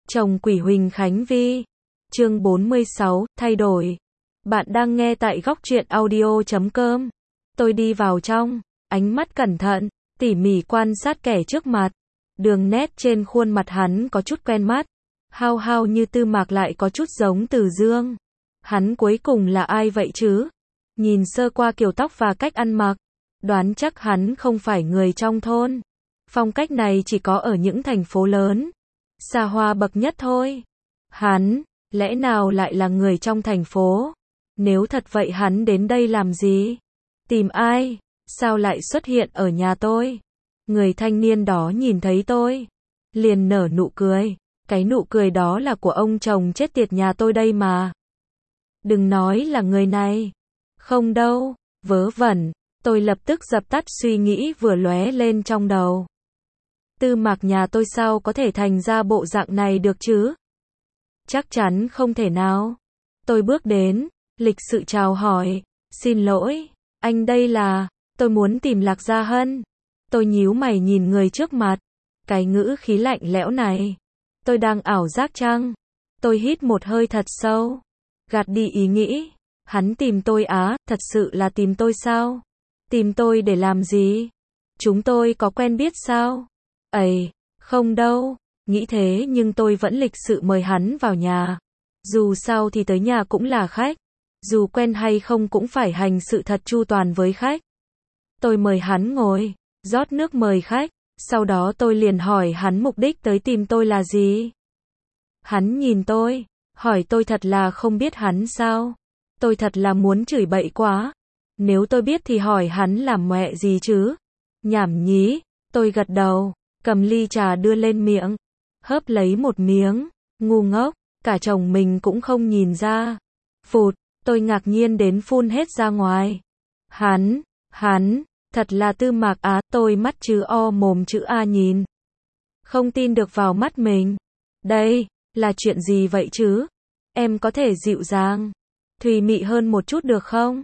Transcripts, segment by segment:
Chồng Quỷ Huỳnh Khánh Vi. Chương 46, thay đổi. Bạn đang nghe tại góc truyện audio.com. Tôi đi vào trong, ánh mắt cẩn thận, tỉ mỉ quan sát kẻ trước mặt. Đường nét trên khuôn mặt hắn có chút quen mắt, hao hao như Tư Mạc lại có chút giống Từ Dương. Hắn cuối cùng là ai vậy chứ? Nhìn sơ qua kiểu tóc và cách ăn mặc, đoán chắc hắn không phải người trong thôn. Phong cách này chỉ có ở những thành phố lớn, xa hoa bậc nhất thôi. Hắn, lẽ nào lại là người trong thành phố? Nếu thật vậy hắn đến đây làm gì? Tìm ai? Sao lại xuất hiện ở nhà tôi? Người thanh niên đó nhìn thấy tôi, liền nở nụ cười. Cái nụ cười đó là của ông chồng chết tiệt nhà tôi đây mà. Đừng nói là người này. Không đâu, vớ vẩn. Tôi lập tức dập tắt suy nghĩ vừa lóe lên trong đầu. Tư Mạc nhà tôi sao có thể thành ra bộ dạng này được chứ? Chắc chắn không thể nào. Tôi bước đến, lịch sự chào hỏi. Xin lỗi, anh đây là, tôi muốn tìm Lạc Gia Hân. Tôi nhíu mày nhìn người trước mặt. Cái ngữ khí lạnh lẽo này. Tôi đang ảo giác chăng? Tôi hít một hơi thật sâu. Gạt đi ý nghĩ. Hắn tìm tôi á, thật sự là tìm tôi sao? Tìm tôi để làm gì? Chúng tôi có quen biết sao? Ây, không đâu. Nghĩ thế nhưng tôi vẫn lịch sự mời hắn vào nhà. Dù sao thì tới nhà cũng là khách. Dù quen hay không cũng phải hành sự thật chu toàn với khách. Tôi mời hắn ngồi, rót nước mời khách. Sau đó tôi liền hỏi hắn mục đích tới tìm tôi là gì. Hắn nhìn tôi, hỏi tôi thật là không biết hắn sao. Tôi thật là muốn chửi bậy quá. Nếu tôi biết thì hỏi hắn làm mẹ gì chứ. Nhảm nhí, tôi gật đầu, cầm ly trà đưa lên miệng. Hớp lấy một miếng, ngu ngốc, cả chồng mình cũng không nhìn ra. Phụt, tôi ngạc nhiên đến phun hết ra ngoài. Hắn, thật là Tư Mạc á, tôi mắt chữ O mồm chữ A nhìn. Không tin được vào mắt mình. Đây, là chuyện gì vậy chứ? Em có thể dịu dàng, thùy mị hơn một chút được không?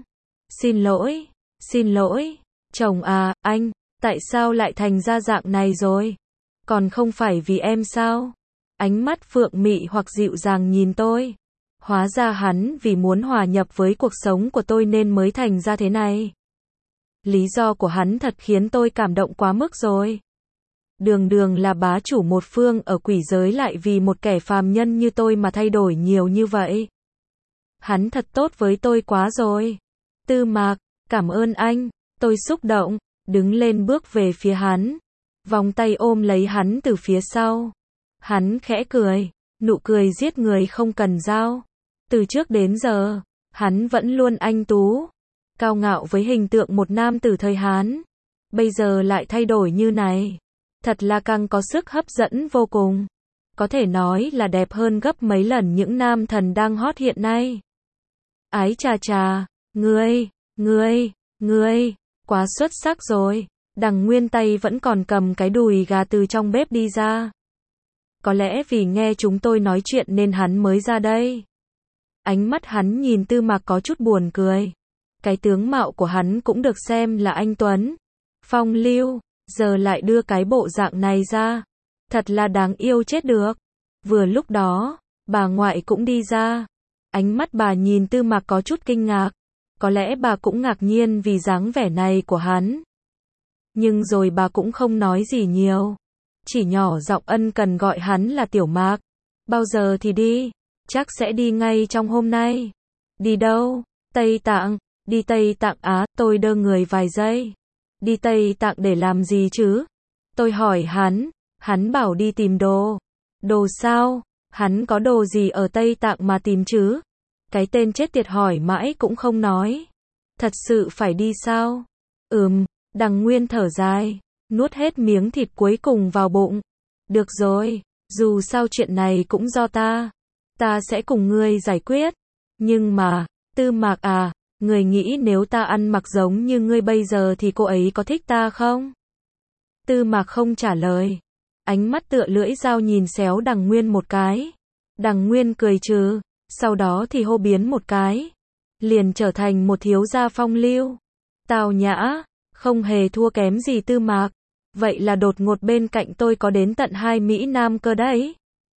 Xin lỗi, chồng à, anh, tại sao lại thành ra dạng này rồi? Còn không phải vì em sao? Ánh mắt phượng mị hoặc dịu dàng nhìn tôi. Hóa ra hắn vì muốn hòa nhập với cuộc sống của tôi nên mới thành ra thế này. Lý do của hắn thật khiến tôi cảm động quá mức rồi. Đường đường là bá chủ một phương ở quỷ giới lại vì một kẻ phàm nhân như tôi mà thay đổi nhiều như vậy. Hắn thật tốt với tôi quá rồi. Tư Mạc, cảm ơn anh. Tôi xúc động, đứng lên bước về phía hắn. Vòng tay ôm lấy hắn từ phía sau. Hắn khẽ cười, nụ cười giết người không cần dao. Từ trước đến giờ, hắn vẫn luôn anh tú, cao ngạo với hình tượng một nam tử thời Hán. Bây giờ lại thay đổi như này. Thật là càng có sức hấp dẫn vô cùng. Có thể nói là đẹp hơn gấp mấy lần những nam thần đang hot hiện nay. Ái chà chà, ngươi, quá xuất sắc rồi. Đằng Nguyên tay vẫn còn cầm cái đùi gà từ trong bếp đi ra. Có lẽ vì nghe chúng tôi nói chuyện nên hắn mới ra đây. Ánh mắt hắn nhìn Tư Mạc có chút buồn cười. Cái tướng mạo của hắn cũng được xem là anh tuấn, phong lưu, giờ lại đưa cái bộ dạng này ra. Thật là đáng yêu chết được. Vừa lúc đó, bà ngoại cũng đi ra. Ánh mắt bà nhìn Tư Mạc có chút kinh ngạc. Có lẽ bà cũng ngạc nhiên vì dáng vẻ này của hắn. Nhưng rồi bà cũng không nói gì nhiều. Chỉ nhỏ giọng ân cần gọi hắn là Tiểu Mạc. Bao giờ thì đi? Chắc sẽ đi ngay trong hôm nay. Đi đâu? Tây Tạng. Đi Tây Tạng á, tôi đơ người vài giây. Đi Tây Tạng để làm gì chứ? Tôi hỏi hắn bảo đi tìm đồ. Đồ sao? Hắn có đồ gì ở Tây Tạng mà tìm chứ? Cái tên chết tiệt hỏi mãi cũng không nói. Thật sự phải đi sao? Đằng Nguyên thở dài, nuốt hết miếng thịt cuối cùng vào bụng. Được rồi, dù sao chuyện này cũng do ta sẽ cùng ngươi giải quyết. Nhưng mà, Tư Mạc à, ngươi nghĩ nếu ta ăn mặc giống như ngươi bây giờ thì cô ấy có thích ta không? Tư Mạc không trả lời. Ánh mắt tựa lưỡi dao nhìn xéo Đằng Nguyên một cái. Đằng Nguyên cười trừ, sau đó thì hô biến một cái. Liền trở thành một thiếu gia phong lưu, tào nhã, không hề thua kém gì Tư Mạc. Vậy là đột ngột bên cạnh tôi có đến tận 2 Mỹ Nam cơ đấy.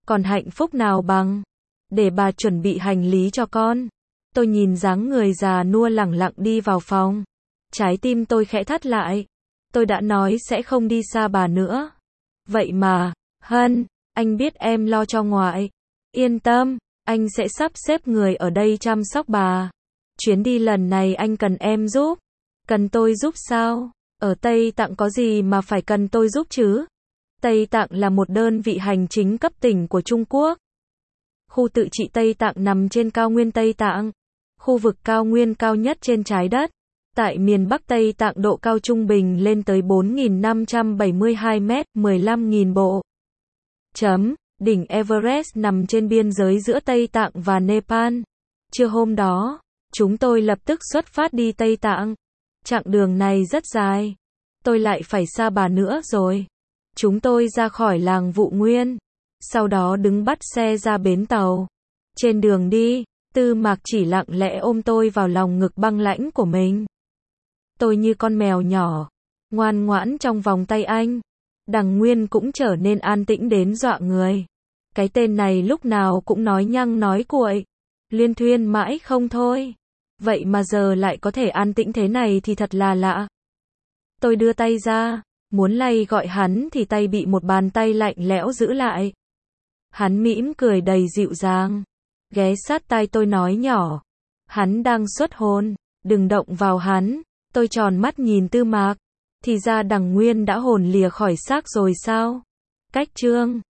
Còn hạnh phúc nào bằng để bà chuẩn bị hành lý cho con. Tôi nhìn dáng người già nua lẳng lặng đi vào phòng. Trái tim tôi khẽ thắt lại. Tôi đã nói sẽ không đi xa bà nữa. Vậy mà, Hân, anh biết em lo cho ngoại. Yên tâm, anh sẽ sắp xếp người ở đây chăm sóc bà. Chuyến đi lần này anh cần em giúp. Cần tôi giúp sao? Ở Tây Tạng có gì mà phải cần tôi giúp chứ? Tây Tạng là một đơn vị hành chính cấp tỉnh của Trung Quốc. Khu tự trị Tây Tạng nằm trên cao nguyên Tây Tạng, khu vực cao nguyên cao nhất trên trái đất. Tại miền Bắc Tây Tạng độ cao trung bình lên tới 4.572 mét, 15.000 bộ. Đỉnh Everest nằm trên biên giới giữa Tây Tạng và Nepal. Trưa hôm đó, chúng tôi lập tức xuất phát đi Tây Tạng. Chặng đường này rất dài. Tôi lại phải xa bà nữa rồi. Chúng tôi ra khỏi làng Vụ Nguyên. Sau đó đứng bắt xe ra bến tàu. Trên đường đi, Tư Mạc chỉ lặng lẽ ôm tôi vào lòng ngực băng lãnh của mình. Tôi như con mèo nhỏ, ngoan ngoãn trong vòng tay anh. Đằng Nguyên cũng trở nên an tĩnh đến dọa người. Cái tên này lúc nào cũng nói nhăng nói cuội, liên thuyên mãi không thôi. Vậy mà giờ lại có thể an tĩnh thế này thì thật là lạ. Tôi đưa tay ra, muốn lay gọi hắn thì tay bị một bàn tay lạnh lẽo giữ lại. Hắn mỉm cười đầy dịu dàng, ghé sát tai tôi nói nhỏ. Hắn đang xuất hồn, đừng động vào hắn. Tôi tròn mắt nhìn Tư Mạc. Thì ra Đằng Nguyên đã hồn lìa khỏi xác rồi sao? Cách chương